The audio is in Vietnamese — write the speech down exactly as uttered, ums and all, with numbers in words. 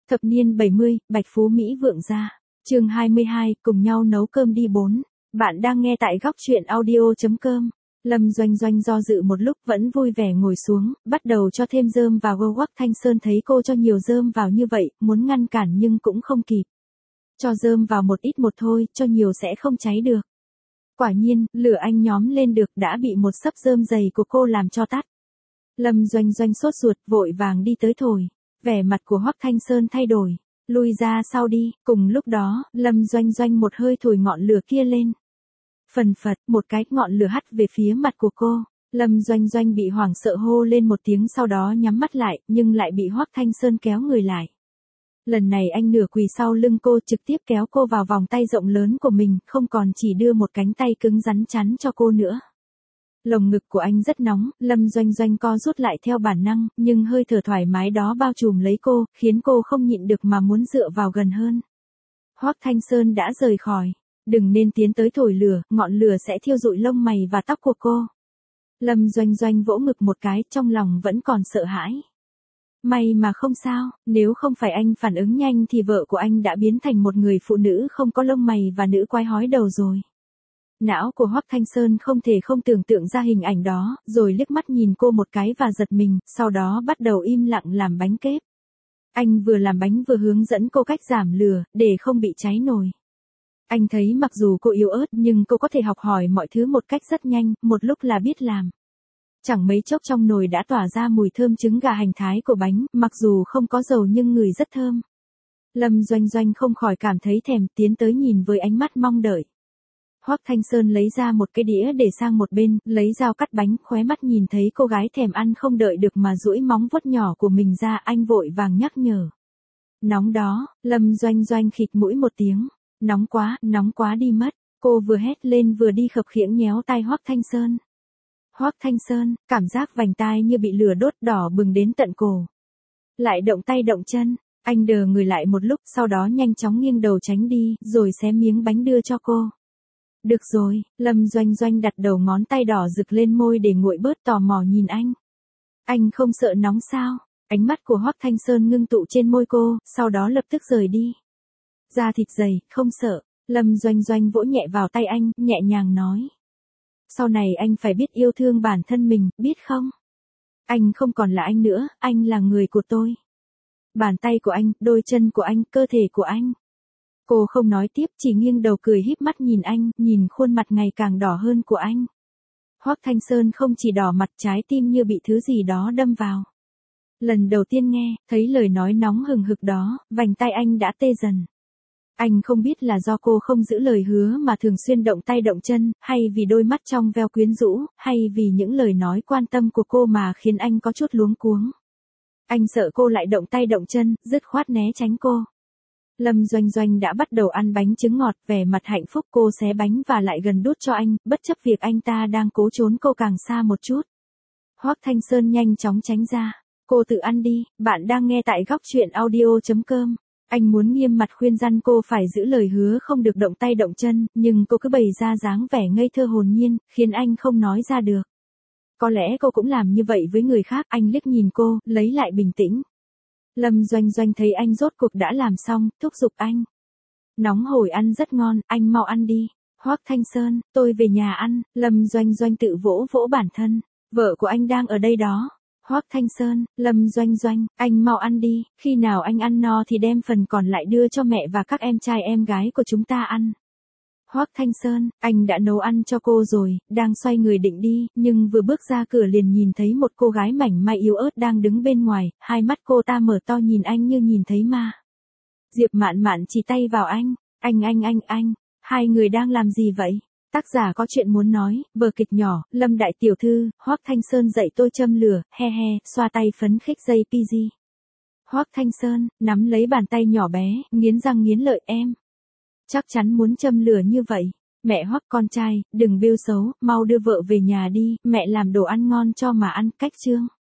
Thập niên bảy mươi, Bạch Phú Mỹ vượng gia. Chương hai mươi hai, cùng nhau nấu cơm đi bốn. Bạn đang nghe tại góc truyện audio chấm com. Lâm Doanh Doanh do dự một lúc vẫn vui vẻ ngồi xuống, bắt đầu cho thêm rơm vào gô. Hoắc Thanh Sơn thấy cô cho nhiều rơm vào như vậy, muốn ngăn cản nhưng cũng không kịp. Cho rơm vào một ít một thôi, cho nhiều sẽ không cháy được. Quả nhiên, lửa anh nhóm lên được đã bị một xấp rơm dày của cô làm cho tắt. Lâm Doanh Doanh sốt ruột, vội vàng đi tới thổi. Vẻ mặt của Hoắc Thanh Sơn thay đổi. Lui ra sau đi, cùng lúc đó, Lâm Doanh Doanh một hơi thổi ngọn lửa kia lên. Phần phật, một cái ngọn lửa hắt về phía mặt của cô. Lâm Doanh Doanh bị hoảng sợ hô lên một tiếng, sau đó nhắm mắt lại, nhưng lại bị Hoắc Thanh Sơn kéo người lại. Lần này anh nửa quỳ sau lưng cô, trực tiếp kéo cô vào vòng tay rộng lớn của mình, không còn chỉ đưa một cánh tay cứng rắn chắn cho cô nữa. Lồng ngực của anh rất nóng, Lâm Doanh Doanh co rút lại theo bản năng, nhưng hơi thở thoải mái đó bao trùm lấy cô, khiến cô không nhịn được mà muốn dựa vào gần hơn. Hoắc Thanh Sơn đã rời khỏi. Đừng nên tiến tới thổi lửa, ngọn lửa sẽ thiêu rụi lông mày và tóc của cô. Lâm Doanh Doanh vỗ ngực một cái, trong lòng vẫn còn sợ hãi. May mà không sao, nếu không phải anh phản ứng nhanh thì vợ của anh đã biến thành một người phụ nữ không có lông mày và nữ quái hói đầu rồi. Não của Hoắc Thanh Sơn không thể không tưởng tượng ra hình ảnh đó, rồi liếc mắt nhìn cô một cái và giật mình, sau đó bắt đầu im lặng làm bánh kếp. Anh vừa làm bánh vừa hướng dẫn cô cách giảm lửa, để không bị cháy nồi. Anh thấy mặc dù cô yếu ớt nhưng cô có thể học hỏi mọi thứ một cách rất nhanh, một lúc là biết làm. Chẳng mấy chốc trong nồi đã tỏa ra mùi thơm trứng gà hành thái của bánh, mặc dù không có dầu nhưng ngửi rất thơm. Lâm Doanh Doanh không khỏi cảm thấy thèm, tiến tới nhìn với ánh mắt mong đợi. Hoắc Thanh Sơn lấy ra một cái đĩa để sang một bên, lấy dao cắt bánh, khóe mắt nhìn thấy cô gái thèm ăn không đợi được mà duỗi móng vuốt nhỏ của mình ra, anh vội vàng nhắc nhở. Nóng đó, Lâm Doanh Doanh khịt mũi một tiếng. Nóng quá, nóng quá đi mất. Cô vừa hét lên vừa đi khập khiễng nhéo tai Hoắc Thanh Sơn. Hoắc Thanh Sơn, cảm giác vành tai như bị lửa đốt đỏ bừng đến tận cổ. Lại động tay động chân, anh đờ người lại một lúc, sau đó nhanh chóng nghiêng đầu tránh đi, rồi xé miếng bánh đưa cho cô. Được rồi, Lâm Doanh Doanh đặt đầu ngón tay đỏ rực lên môi để nguội bớt, tò mò nhìn anh. Anh không sợ nóng sao? Ánh mắt của Hoắc Thanh Sơn ngưng tụ trên môi cô, sau đó lập tức rời đi. Da thịt dày, không sợ. Lâm Doanh Doanh vỗ nhẹ vào tay anh, nhẹ nhàng nói. Sau này anh phải biết yêu thương bản thân mình, biết không? Anh không còn là anh nữa, anh là người của tôi. Bàn tay của anh, đôi chân của anh, cơ thể của anh. Cô không nói tiếp, chỉ nghiêng đầu cười híp mắt nhìn anh, nhìn khuôn mặt ngày càng đỏ hơn của anh. Hoắc Thanh Sơn không chỉ đỏ mặt, trái tim như bị thứ gì đó đâm vào. Lần đầu tiên nghe, thấy lời nói nóng hừng hực đó, vành tay anh đã tê dần. Anh không biết là do cô không giữ lời hứa mà thường xuyên động tay động chân, hay vì đôi mắt trong veo quyến rũ, hay vì những lời nói quan tâm của cô mà khiến anh có chút luống cuống. Anh sợ cô lại động tay động chân, dứt khoát né tránh cô. Lâm Doanh Doanh đã bắt đầu ăn bánh trứng ngọt, vẻ mặt hạnh phúc, cô xé bánh và lại gần đút cho anh, bất chấp việc anh ta đang cố trốn cô càng xa một chút. Hoắc Thanh Sơn nhanh chóng tránh ra. Cô tự ăn đi, bạn đang nghe tại góc truyện audio chấm com. Anh muốn nghiêm mặt khuyên răn cô phải giữ lời hứa không được động tay động chân, nhưng cô cứ bày ra dáng vẻ ngây thơ hồn nhiên, khiến anh không nói ra được. Có lẽ cô cũng làm như vậy với người khác, anh liếc nhìn cô, lấy lại bình tĩnh. Lâm Doanh Doanh thấy anh rốt cuộc đã làm xong, thúc giục anh. Nóng hổi ăn rất ngon, anh mau ăn đi. Hoắc Thanh Sơn, tôi về nhà ăn. Lâm Doanh Doanh tự vỗ vỗ bản thân. Vợ của anh đang ở đây đó. Hoắc Thanh Sơn, Lâm Doanh Doanh, anh mau ăn đi, khi nào anh ăn no thì đem phần còn lại đưa cho mẹ và các em trai em gái của chúng ta ăn. Hoắc Thanh Sơn, anh đã nấu ăn cho cô rồi, đang xoay người định đi, nhưng vừa bước ra cửa liền nhìn thấy một cô gái mảnh mai yếu ớt đang đứng bên ngoài, hai mắt cô ta mở to nhìn anh như nhìn thấy ma. Diệp Mạn Mạn chỉ tay vào anh, anh anh anh anh, hai người đang làm gì vậy? Tác giả có chuyện muốn nói, vở kịch nhỏ, Lâm đại tiểu thư, Hoắc Thanh Sơn dạy tôi châm lửa, he he, xoa tay phấn khích dây pi gi. Hoắc Thanh Sơn, nắm lấy bàn tay nhỏ bé, nghiến răng nghiến lợi em. Chắc chắn muốn châm lửa như vậy. Mẹ Hoắc con trai, đừng bêu xấu, mau đưa vợ về nhà đi, mẹ làm đồ ăn ngon cho mà ăn, cách chương.